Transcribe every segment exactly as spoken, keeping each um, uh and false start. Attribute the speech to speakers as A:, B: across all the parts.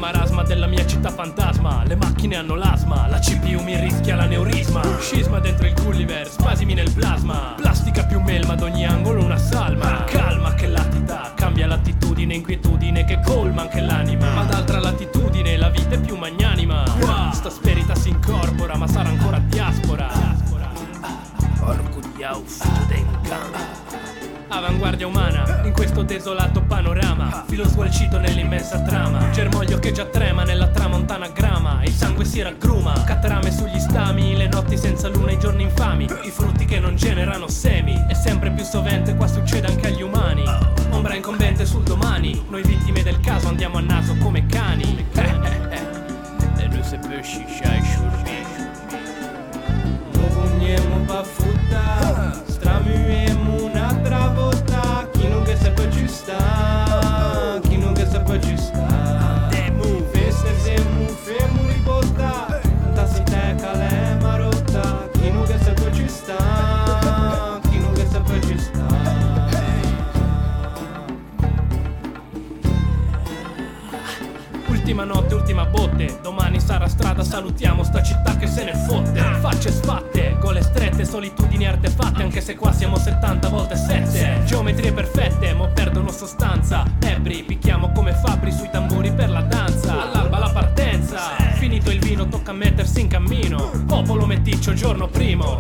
A: marasma della mia città fantasma. Le macchine hanno l'asma, la C P U mi rischia l'aneurisma. Scisma dentro il Gulliver, spasimi nel plasma. Plastica più melma ad ogni angolo una salma. Calma che latita, cambia l'attitudine, inquietudine che colma anche l'anima. Ma ad altra latitudine la vita è più magnanima. Qua sta sperita si incorpora, ma sarà ancora diaspora. Porco di auf, avanguardia umana in questo desolato panorama. Filo sgualcito nell'immensa trama. Germoglio che già trema nella tramontana grama. Il sangue si raggruma, catrame sugli stami. Le notti senza luna, i giorni infami. I frutti che non generano semi. E sempre più sovente qua succede anche agli umani. Ombra incombente sul domani. Noi vittime del caso andiamo a naso come cani. E noi se pesci sciai shurbi. Vogniamo baffuta, stramuemo un'altra volta. Chi non che seppe giusta, chi non che seppe giusta. Feste siamo fermo ribotta, tassi teca le marotta. Chi non che seppe giusta, chi non che seppe giusta. Ultima notte, ultima botte. Domani sarà strada, salutiamo sta città che se ne fotte. Facce sfatte, gole strette, solitudini artefatte. Anche se qua siamo settanta volte sette. Geometrie perfette, mo perdono sostanza. Ebri, picchiamo come fabbri sui tamburi per la danza. All'alba la partenza, finito il vino tocca mettersi in cammino. Popolo meticcio, giorno primo.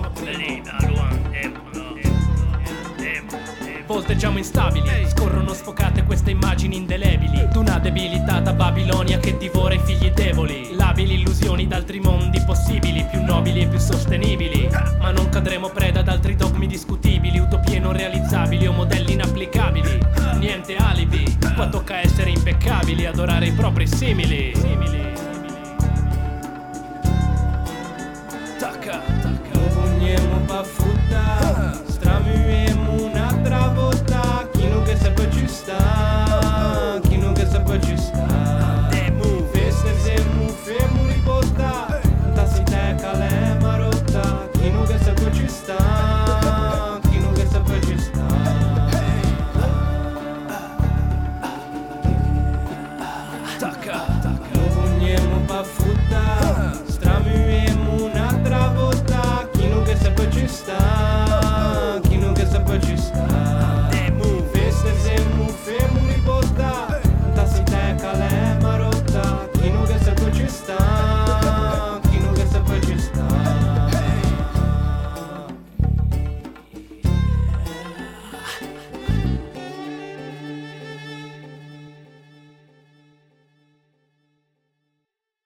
A: Volteggiamo instabili, scorrono sfocate queste immagini indelebili d'una debilitata Babilonia che divora i figli deboli. Labili illusioni d'altri mondi possibili, più nobili e più sostenibili. Ma non cadremo preda ad altri dogmi discutibili, utopie non realizzabili o modelli inapplicabili. Niente alibi, qua tocca essere impeccabili, adorare i propri simili. Tacca, tacca. Vogniamo baffuta, stramuemo